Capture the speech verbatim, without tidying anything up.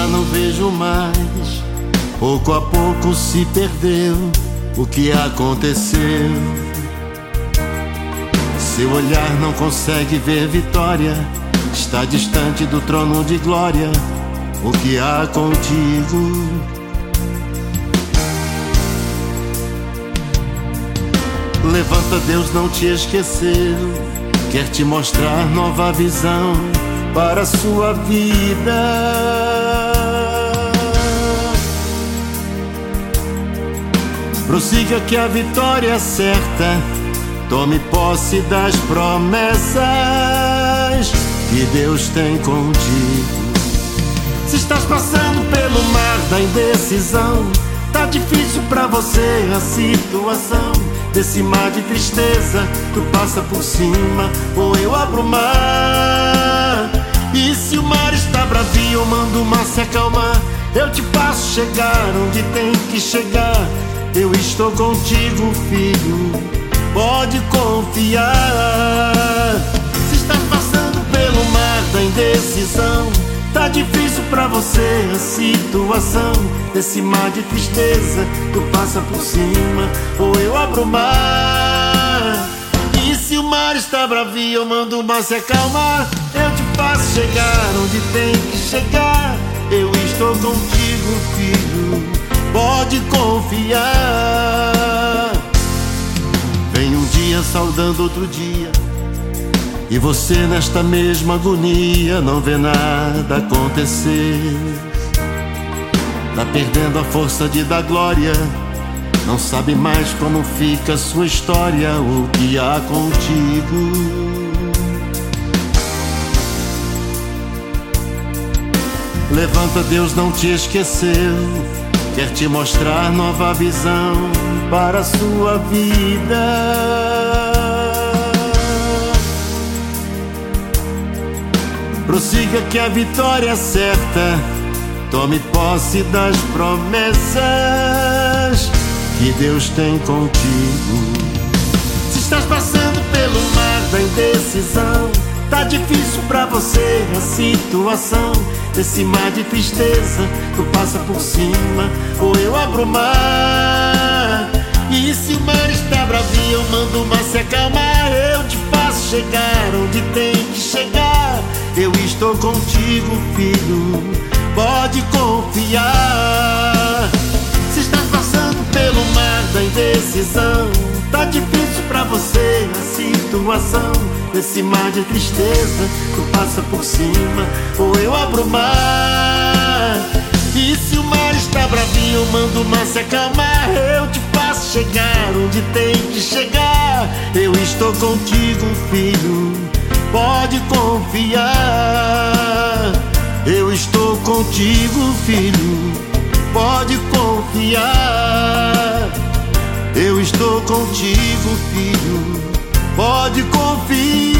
já não vejo mais. Pouco a pouco se perdeu o que aconteceu. Seu olhar não consegue ver vitória, está distante do trono de glória. O que há contigo? Levanta, Deus não te esqueceu, quer te mostrar nova visão para a sua vida. Prossiga que a vitória é certa, tome posse das promessas que Deus tem contigo. Se estás passando pelo mar da indecisão, tá difícil pra você a situação. Desse mar de tristeza, tu passa por cima ou eu abro o mar. E se o mar está bravio, eu mando o mar se acalmar. Eu te faço chegar onde tem que chegar. Eu estou contigo, filho, pode confiar. Se estás passando pelo mar da indecisão, tá difícil pra você a situação. Desse mar de tristeza, tu passa por cima ou eu abro o mar. E se o mar está bravio, eu mando o mar se acalmar. Eu te faço chegar onde tem que chegar. Eu estou contigo, filho, pode confiar. Vem um dia saudando outro dia, e você nesta mesma agonia não vê nada acontecer. Tá perdendo a força de dar glória, não sabe mais como fica a sua história. O que há contigo? Levanta, Deus não te esqueceu, quer te mostrar nova visão para a sua vida. Prossiga que a vitória é certa, tome posse das promessas que Deus tem contigo. Se estás passando pelo mar da indecisão, tá difícil pra você a situação. Desse mar de tristeza, tu passa por cima ou eu abro o mar. E se o mar está bravio, eu mando o mar se acalmar. Eu te faço chegar onde tem que chegar. Eu estou contigo, filho, pode confiar. Se estás passando pelo mar da indecisão, tá difícil pra você a situação. Desse mar de tristeza, tu passa por cima ou eu abro o mar. E se o mar está bravio, eu mando o mar se acalmar. Eu te faço chegar onde tem que chegar. Eu estou contigo, filho, pode confiar. Eu estou contigo, filho, pode confiar. Eu estou contigo, filho, pode confiar.